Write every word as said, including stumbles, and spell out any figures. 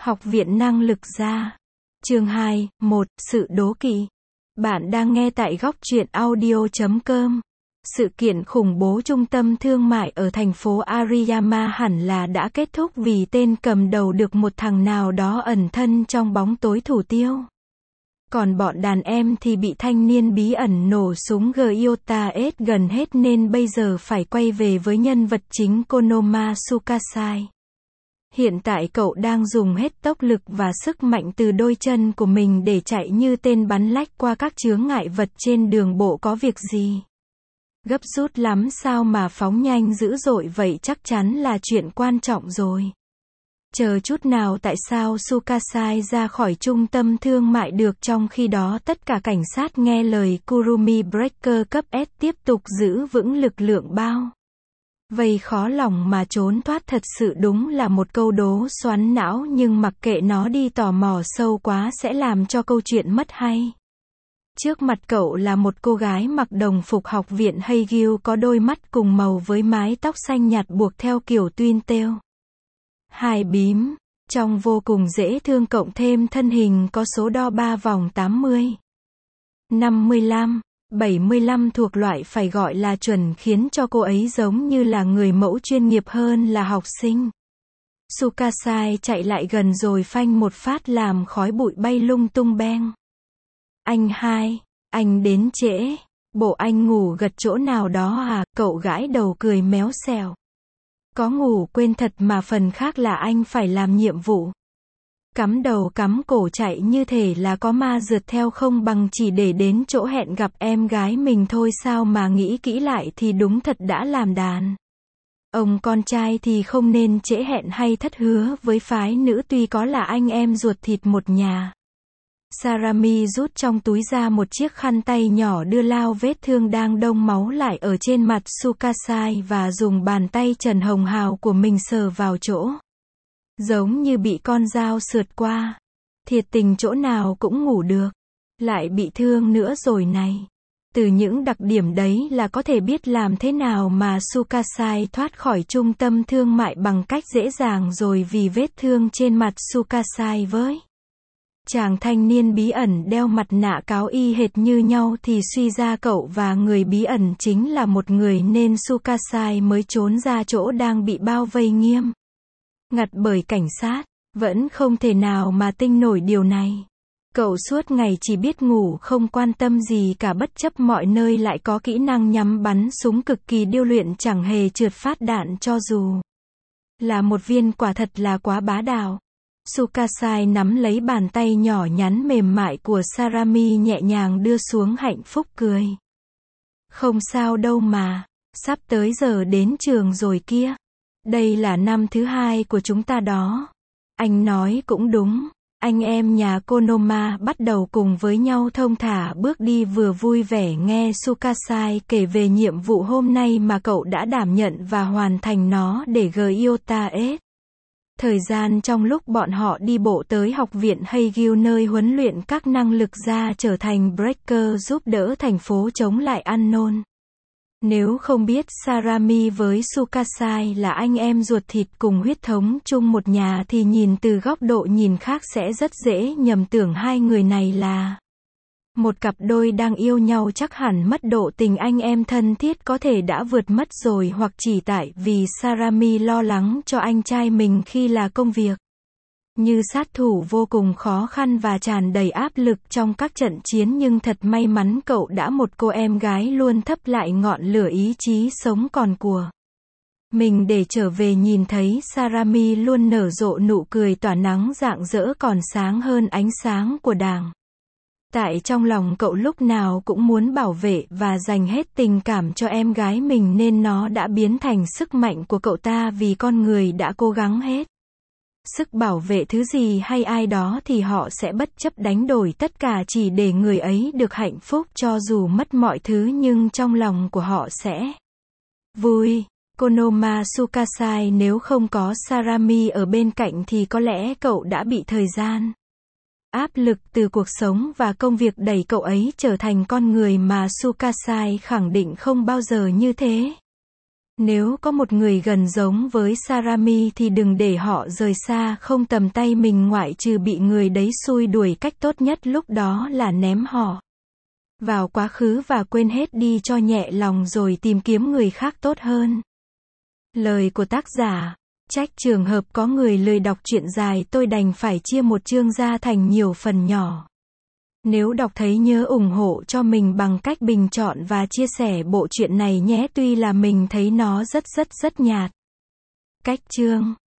Học viện năng lực gia. Chương hai, một, sự đố kỵ. Bạn đang nghe tại góc truyện audio chấm com. Sự kiện khủng bố trung tâm thương mại ở thành phố Ariyama hẳn là đã kết thúc vì tên cầm đầu được một thằng nào đó ẩn thân trong bóng tối thủ tiêu. Còn bọn đàn em thì bị thanh niên bí ẩn nổ súng Gyota ết gần hết nên bây giờ phải quay về với nhân vật chính Konoma Tsukasai. Hiện tại cậu đang dùng hết tốc lực và sức mạnh từ đôi chân của mình để chạy như tên bắn lách qua các chướng ngại vật trên đường bộ có việc gì. Gấp rút lắm sao mà phóng nhanh dữ dội vậy, chắc chắn là chuyện quan trọng rồi. Chờ chút nào, tại sao Tsukasai ra khỏi trung tâm thương mại được trong khi đó tất cả cảnh sát nghe lời Kurumi Breaker cấp S tiếp tục giữ vững lực lượng bao vây khó lòng mà trốn thoát, thật sự đúng là một câu đố xoắn não, nhưng mặc kệ nó đi, tò mò sâu quá sẽ làm cho câu chuyện mất hay. Trước mặt cậu là một cô gái mặc đồng phục học viện Heigyu, có đôi mắt cùng màu với mái tóc xanh nhạt buộc theo kiểu twin tail. Hai bím, trông vô cùng dễ thương, cộng thêm thân hình có số đo ba vòng tám mươi, năm mươi lăm, bảy mươi lăm thuộc loại phải gọi là chuẩn, khiến cho cô ấy giống như là người mẫu chuyên nghiệp hơn là học sinh. Tsukasai chạy lại gần rồi phanh một phát làm khói bụi bay lung tung beng. Anh hai, anh đến trễ, bộ anh ngủ gật chỗ nào đó à? Cậu gãi đầu cười méo xèo. Có ngủ quên thật mà, phần khác là anh phải làm nhiệm vụ. Cắm đầu cắm cổ chạy như thể là có ma rượt theo, không bằng chỉ để đến chỗ hẹn gặp em gái mình thôi sao, mà nghĩ kỹ lại thì đúng thật đã làm đàn ông con trai thì không nên trễ hẹn hay thất hứa với phái nữ, tuy có là anh em ruột thịt một nhà. Sarami rút trong túi ra một chiếc khăn tay nhỏ đưa lao vết thương đang đông máu lại ở trên mặt Tsukasai và dùng bàn tay trần hồng hào của mình sờ vào chỗ giống như bị con dao sượt qua. Thiệt tình chỗ nào cũng ngủ được, lại bị thương nữa rồi này. Từ những đặc điểm đấy là có thể biết làm thế nào mà Tsukasai thoát khỏi trung tâm thương mại bằng cách dễ dàng rồi, vì vết thương trên mặt Tsukasai với chàng thanh niên bí ẩn đeo mặt nạ cáo y hệt như nhau thì suy ra cậu và người bí ẩn chính là một người, nên Tsukasai mới trốn ra chỗ đang bị bao vây nghiêm ngặt bởi cảnh sát. Vẫn không thể nào mà tin nổi điều này. Cậu suốt ngày chỉ biết ngủ, không quan tâm gì cả, bất chấp mọi nơi lại có kỹ năng nhắm bắn súng cực kỳ điêu luyện, chẳng hề trượt phát đạn cho dù là một viên, quả thật là quá bá đạo. Tsukasai nắm lấy bàn tay nhỏ nhắn mềm mại của Sarami nhẹ nhàng đưa xuống, hạnh phúc cười. Không sao đâu mà, sắp tới giờ đến trường rồi kia. Đây là năm thứ hai của chúng ta đó. Anh nói cũng đúng. Anh em nhà Konoma bắt đầu cùng với nhau thong thả bước đi, vừa vui vẻ nghe Tsukasai kể về nhiệm vụ hôm nay mà cậu đã đảm nhận và hoàn thành nó để Gyota ết. Thời gian trong lúc bọn họ đi bộ tới học viện Heigyu, nơi huấn luyện các năng lực gia trở thành Breaker giúp đỡ thành phố chống lại Unknown. Nếu không biết Sarami với Tsukasai là anh em ruột thịt cùng huyết thống chung một nhà thì nhìn từ góc độ nhìn khác sẽ rất dễ nhầm tưởng hai người này là một cặp đôi đang yêu nhau. Chắc hẳn mất độ tình anh em thân thiết có thể đã vượt mất rồi, hoặc chỉ tại vì Sarami lo lắng cho anh trai mình khi là công việc như sát thủ vô cùng khó khăn và tràn đầy áp lực trong các trận chiến, nhưng thật may mắn cậu đã một cô em gái luôn thắp lại ngọn lửa ý chí sống còn của mình để trở về nhìn thấy Sarami luôn nở rộ nụ cười tỏa nắng rạng rỡ, còn sáng hơn ánh sáng của đàng. Tại trong lòng cậu lúc nào cũng muốn bảo vệ và dành hết tình cảm cho em gái mình, nên nó đã biến thành sức mạnh của cậu ta, vì con người đã cố gắng hết sức bảo vệ thứ gì hay ai đó thì họ sẽ bất chấp đánh đổi tất cả chỉ để người ấy được hạnh phúc, cho dù mất mọi thứ nhưng trong lòng của họ sẽ vui. Konoma Tsukasai nếu không có Sarami ở bên cạnh thì có lẽ cậu đã bị thời gian áp lực từ cuộc sống và công việc đẩy cậu ấy trở thành con người mà Tsukasai khẳng định không bao giờ như thế. Nếu có một người gần giống với Sarami thì đừng để họ rời xa không tầm tay mình, ngoại trừ bị người đấy xui đuổi. Cách tốt nhất lúc đó là ném họ vào quá khứ và quên hết đi cho nhẹ lòng, rồi tìm kiếm người khác tốt hơn. Lời của tác giả. Trách trường hợp có người lười đọc truyện dài, tôi đành phải chia một chương ra thành nhiều phần nhỏ. Nếu đọc thấy nhớ ủng hộ cho mình bằng cách bình chọn và chia sẻ bộ truyện này nhé, tuy là mình thấy nó rất rất rất nhạt. Cách chương